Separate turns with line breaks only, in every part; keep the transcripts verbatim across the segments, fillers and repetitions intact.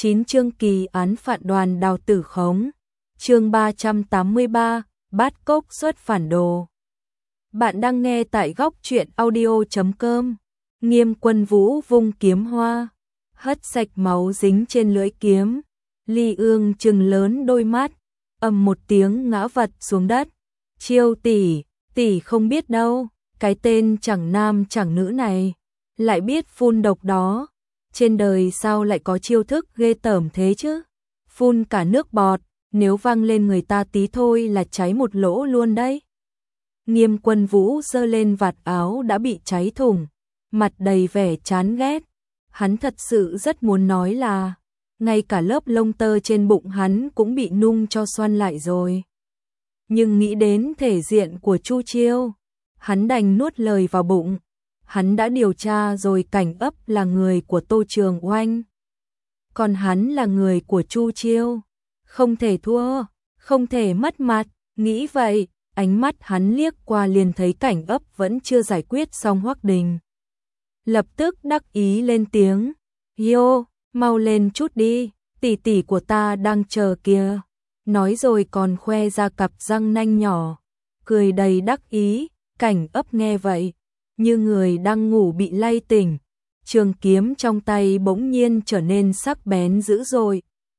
chín chương kỳ án phản đoàn Đào Tử Khống. Chương ba trăm tám mươi ba, Bát Cốc xuất phản đồ. Bạn đang nghe tại góc truyện audio chấm com. Nghiêm Quân Vũ vung kiếm hoa, hất sạch máu dính trên lưỡi kiếm. Ly Ương trừng lớn đôi mắt, ầm một tiếng ngã vật xuống đất. Chiêu tỷ, tỷ không biết đâu, cái tên chẳng nam chẳng nữ này lại biết phun độc đó. Trên đời sao lại có chiêu thức ghê tởm thế chứ? Phun cả nước bọt, nếu văng lên người ta tí thôi là cháy một lỗ luôn đấy. Nghiêm Quân Vũ giơ lên vạt áo đã bị cháy thủng, mặt đầy vẻ chán ghét. Hắn thật sự rất muốn nói là ngay cả lớp lông tơ trên bụng hắn cũng bị nung cho xoăn lại rồi. Nhưng nghĩ đến thể diện của Chu Chiêu, hắn đành nuốt lời vào bụng. Hắn đã điều tra rồi, Cảnh Ấp là người của Tô Trường Oanh, còn hắn là người của Chu Chiêu, không thể thua, không thể mất mặt. Nghĩ vậy, ánh mắt hắn liếc qua liền thấy Cảnh Ấp vẫn chưa giải quyết xong Hoắc Đình. Lập tức đắc ý lên tiếng, "Yo, mau lên chút đi, tỷ tỷ của ta đang chờ kìa." Nói rồi còn khoe ra cặp răng nanh nhỏ, cười đầy đắc ý. Cảnh Ấp nghe vậy, như người đang ngủ bị lay tỉnh, trường kiếm trong tay bỗng nhiên trở nên sắc bén dữ dội,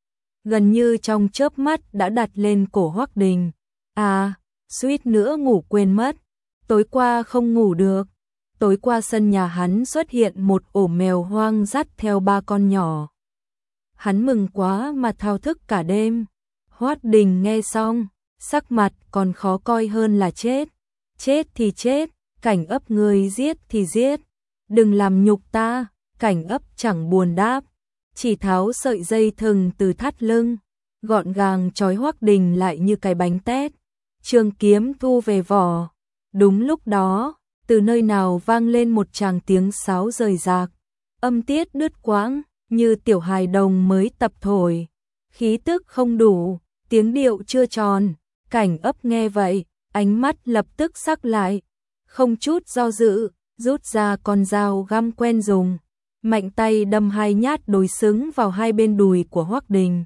gần như trong chớp mắt đã đặt lên cổ Hoắc Đình. À, suýt nữa ngủ quên mất, tối qua không ngủ được. Tối qua sân nhà hắn xuất hiện một ổ mèo hoang dắt theo ba con nhỏ. Hắn mừng quá mà thao thức cả đêm. Hoắc Đình nghe xong, sắc mặt còn khó coi hơn là chết. Chết thì chết, Cảnh Ấp người giết thì giết, đừng làm nhục ta. Cảnh Ấp chẳng buồn đáp, chỉ tháo sợi dây thừng từ thắt lưng, gọn gàng trói Hoắc Đình lại như cái bánh tét. Trường kiếm thu về vỏ. Đúng lúc đó, từ nơi nào vang lên một tràng tiếng sáo rời rạc, âm tiết đứt quãng, như tiểu hài đồng mới tập thổi, khí tức không đủ, tiếng điệu chưa tròn. Cảnh Ấp nghe vậy, ánh mắt lập tức sắc lại, không chút do dự, rút ra con dao găm quen dùng, mạnh tay đâm hai nhát đối xứng vào hai bên đùi của Hoắc Đình.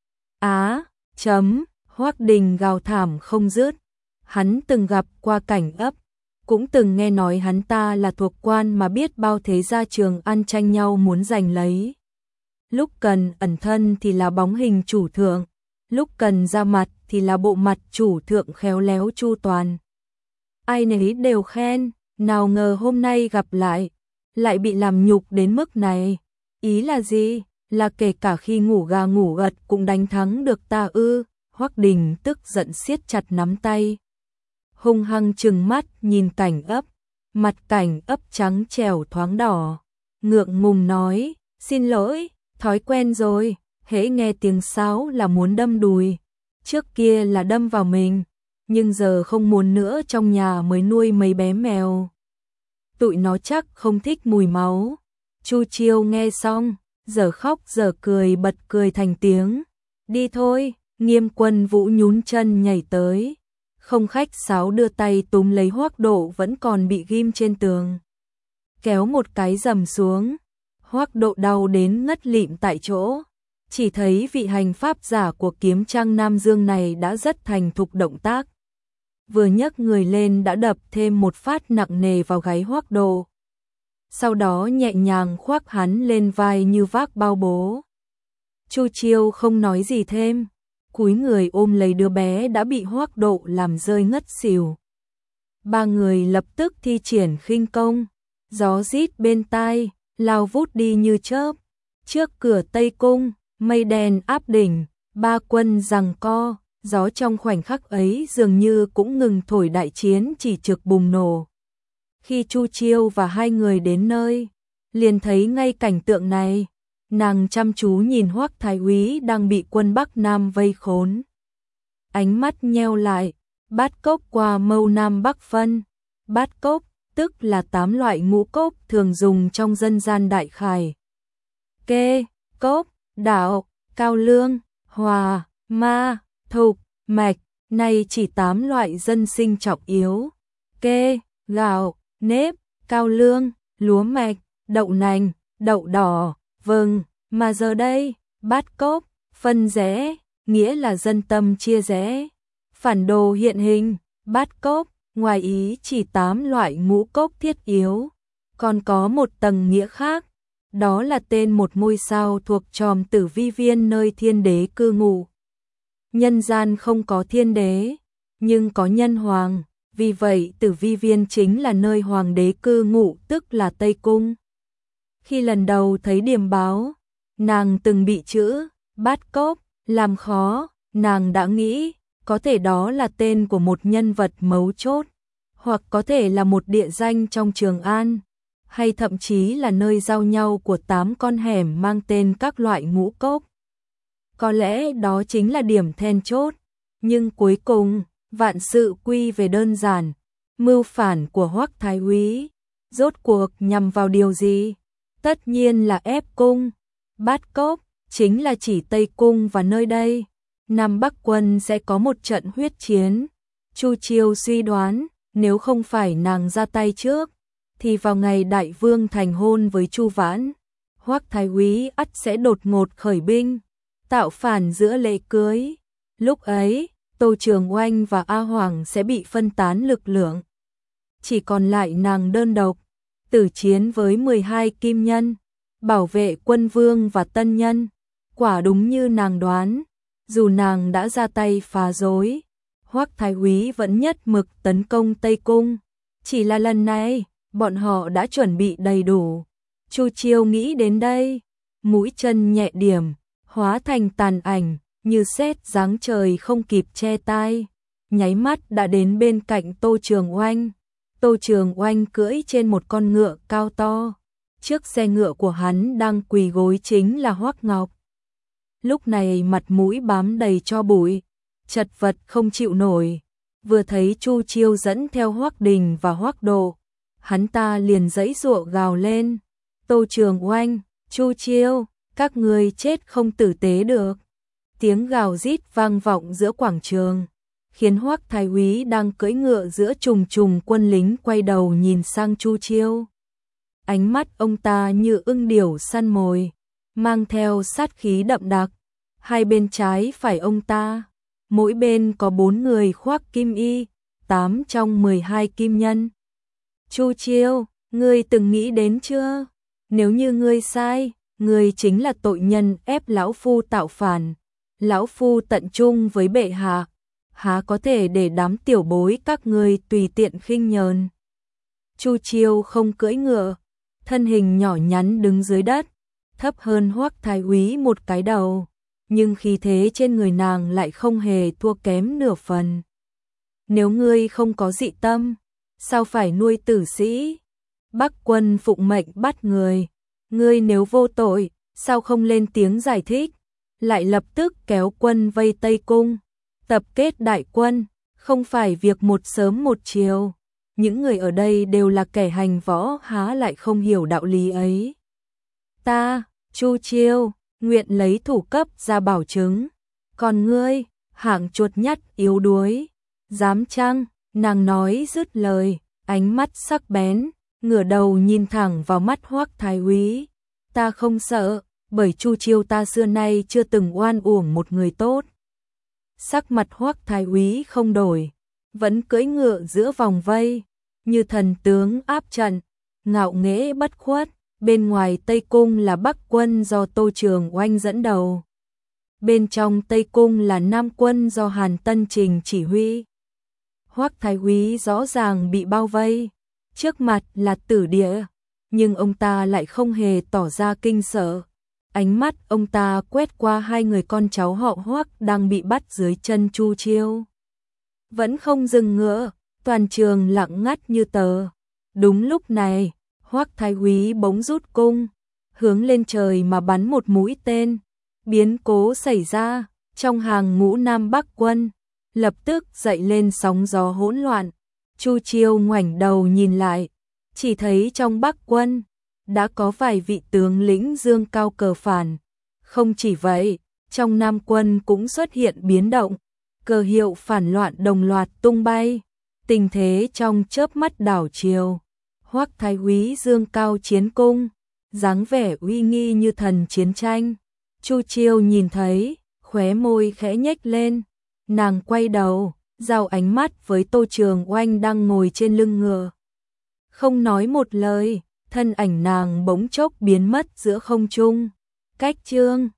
Á, chấm, Hoắc Đình gào thảm không dứt. Hắn từng gặp qua Cảnh Ấp, cũng từng nghe nói hắn ta là thuộc quan mà biết bao thế gia Trường An tranh nhau muốn giành lấy. Lúc cần ẩn thân thì là bóng hình chủ thượng, lúc cần ra mặt thì là bộ mặt chủ thượng khéo léo chu toàn. Ai nấy đều khen, nào ngờ hôm nay gặp lại, lại bị làm nhục đến mức này. Ý là gì? Là kể cả khi ngủ gà ngủ gật cũng đánh thắng được ta ư? Hoắc Đình tức giận siết chặt nắm tay, hung hăng trừng mắt nhìn Cảnh Ấp. Mặt Cảnh Ấp trắng trẻo thoáng đỏ, ngượng ngùng nói, "Xin lỗi, thói quen rồi, hễ nghe tiếng sáo là muốn đâm đùi. Trước kia là đâm vào mình, nhưng giờ không muốn nữa, trong nhà mới nuôi mấy bé mèo. Tụi nó chắc không thích mùi máu." Chu Chiêu nghe xong, giờ khóc giờ cười, bật cười thành tiếng. "Đi thôi." Nghiêm Quân Vũ nhún chân nhảy tới, không khách sáo đưa tay túm lấy Hoắc Độ vẫn còn bị ghim trên tường, kéo một cái dầm xuống. Hoắc Độ đau đến ngất lịm tại chỗ. Chỉ thấy vị hành pháp giả của kiếm trang Nam Dương này đã rất thành thục động tác, vừa nhấc người lên đã đập thêm một phát nặng nề vào gáy Hoắc Độ, sau đó nhẹ nhàng khoác hắn lên vai như vác bao bố. Chu Chiêu không nói gì thêm, cúi người ôm lấy đứa bé đã bị Hoắc Độ làm rơi ngất xỉu. Ba người lập tức thi triển khinh công, gió rít bên tai, lao vút đi như chớp. Trước cửa Tây Cung, mây đen áp đỉnh, ba quân giằng co, gió trong khoảnh khắc ấy dường như cũng ngừng thổi, đại chiến chỉ trực bùng nổ. Khi Chu Chiêu và hai người đến nơi, liền thấy ngay cảnh tượng này. Nàng chăm chú nhìn Hoắc Thái úy đang bị quân Bắc Nam vây khốn, ánh mắt nheo lại. Bát cốc qua mâu Nam Bắc phân. Bát cốc tức là tám loại ngũ cốc thường dùng trong dân gian Đại Khải: kê, cốc, đạo, cao lương, hòa, ma, thục, mạch. Này chỉ tám loại dân sinh trọng yếu: kê, gạo, nếp, cao lương, lúa mạch, đậu nành, đậu đỏ, vâng. Mà giờ đây, Bát cốc, phân rẽ, nghĩa là dân tâm chia rẽ. Phản đồ hiện hình, bát cốc, ngoài ý chỉ tám loại ngũ cốc thiết yếu, còn có một tầng nghĩa khác, đó là tên một ngôi sao thuộc chòm Tử Vi Viên nơi thiên đế cư ngụ. Nhân gian không có thiên đế, nhưng có nhân hoàng, vì vậy Tử Vi Viên chính là nơi hoàng đế cư ngụ, tức là Tây Cung. Khi lần đầu thấy điềm báo, nàng từng bị chữ bát cốc làm khó, nàng đã nghĩ có thể đó là tên của một nhân vật mấu chốt, hoặc có thể là một địa danh trong Trường An, hay thậm chí là nơi giao nhau của tám con hẻm mang tên các loại ngũ cốc. Có lẽ đó chính là điểm then chốt, nhưng cuối cùng, vạn sự quy về đơn giản, mưu phản của Hoắc Thái Úy rốt cuộc nhằm vào điều gì? Tất nhiên là ép cung. Bát cốc chính là chỉ Tây Cung, và nơi đây Nam Bắc quân sẽ có một trận huyết chiến. Chu Chiêu suy đoán, nếu không phải nàng ra tay trước, thì vào ngày Đại Vương thành hôn với Chu Vãn, Hoắc Thái Úy ắt sẽ đột ngột khởi binh, tạo phản giữa lễ cưới. Lúc ấy, Tô Trường Oanh và A Hoàng sẽ bị phân tán lực lượng, chỉ còn lại nàng đơn độc, tử chiến với mười hai kim nhân, bảo vệ quân vương và tân nhân. Quả đúng như nàng đoán, dù nàng đã ra tay phá rối, Hoắc Thái Úy vẫn nhất mực tấn công Tây Cung. Chỉ là lần này, bọn họ đã chuẩn bị đầy đủ. Chu Chiêu nghĩ đến đây, mũi chân nhẹ điểm, hóa thành tàn ảnh, như sét giáng trời không kịp che tai, nháy mắt đã đến bên cạnh Tô Trường Oanh. Tô Trường Oanh cưỡi trên một con ngựa cao to, trước xe ngựa của hắn đang quỳ gối chính là Hoắc Ngọc. Lúc này mặt mũi bám đầy tro bụi, chật vật không chịu nổi, vừa thấy Chu Chiêu dẫn theo Hoắc Đình và Hoắc Độ, hắn ta liền giãy giụa gào lên, Tô Trường Oanh, Chu Chiêu, các ngươi chết không tử tế được. Tiếng gào rít vang vọng giữa quảng trường, khiến Hoắc Thái Úy đang cưỡi ngựa giữa trùng trùng quân lính quay đầu nhìn sang Chu Chiêu. Ánh mắt ông ta như ưng điểu săn mồi, mang theo sát khí đậm đặc. Hai bên trái phải ông ta, mỗi bên có bốn người khoác kim y, tám trong mười hai kim nhân. Chu Chiêu, ngươi từng nghĩ đến chưa? Nếu như ngươi sai, ngươi chính là tội nhân ép lão phu tạo phản. Lão phu tận trung với bệ hạ, há có thể để đám tiểu bối các ngươi tùy tiện khinh nhờn. Chu Chiêu không cưỡi ngựa, thân hình nhỏ nhắn đứng dưới đất, thấp hơn Hoắc Thái Úy một cái đầu, nhưng khí thế trên người nàng lại không hề thua kém nửa phần. Nếu ngươi không có dị tâm, sao phải nuôi tử sĩ? Bắc quân phụng mệnh bắt người, ngươi nếu vô tội, sao không lên tiếng giải thích? Lại lập tức kéo quân vây Tây Cung, tập kết đại quân, không phải việc một sớm một chiều. Những người ở đây đều là kẻ hành võ, há lại không hiểu đạo lý ấy. Ta, Chu Chiêu, nguyện lấy thủ cấp ra bảo chứng. Còn ngươi, hạng chuột nhắt yếu đuối, dám chăng? Nàng nói dứt lời, ánh mắt sắc bén, ngửa đầu nhìn thẳng vào mắt Hoắc Thái Úy. Ta không sợ, bởi Chu Chiêu ta xưa nay chưa từng oan uổng một người tốt. Sắc mặt Hoắc Thái Úy không đổi, vẫn cưỡi ngựa giữa vòng vây, như thần tướng áp trận, ngạo nghễ bất khuất. Bên ngoài Tây Cung là Bắc quân do Tô Trường Oanh dẫn đầu, bên trong Tây Cung là Nam quân do Hàn Tân Trình chỉ huy. Hoắc Thái Úy rõ ràng bị bao vây, trước mặt là tử địa, nhưng ông ta lại không hề tỏ ra kinh sợ. Ánh mắt ông ta quét qua hai người con cháu họ Hoắc đang bị bắt dưới chân Chu Chiêu. Vẫn không dừng ngựa, toàn trường lặng ngắt như tờ. Đúng lúc này, Hoắc Thái Úy bỗng rút cung, hướng lên trời mà bắn một mũi tên. Biến cố xảy ra, trong hàng ngũ Nam Bắc quân, lập tức dậy lên sóng gió hỗn loạn. Chu Chiêu ngoảnh đầu nhìn lại, chỉ thấy trong Bắc quân đã có vài vị tướng lĩnh dương cao cờ phản. Không chỉ vậy, trong Nam quân cũng xuất hiện biến động, cờ hiệu phản loạn đồng loạt tung bay. Tình thế trong chớp mắt đảo chiều. Hoắc Thái Úy dương cao chiến cung, dáng vẻ uy nghi như thần chiến tranh. Chu Chiêu nhìn thấy, khóe môi khẽ nhếch lên, nàng quay đầu, giao ánh mắt với Tô Trường Oanh đang ngồi trên lưng ngựa. Không nói một lời, thân ảnh nàng bỗng chốc biến mất giữa không trung. Cách chương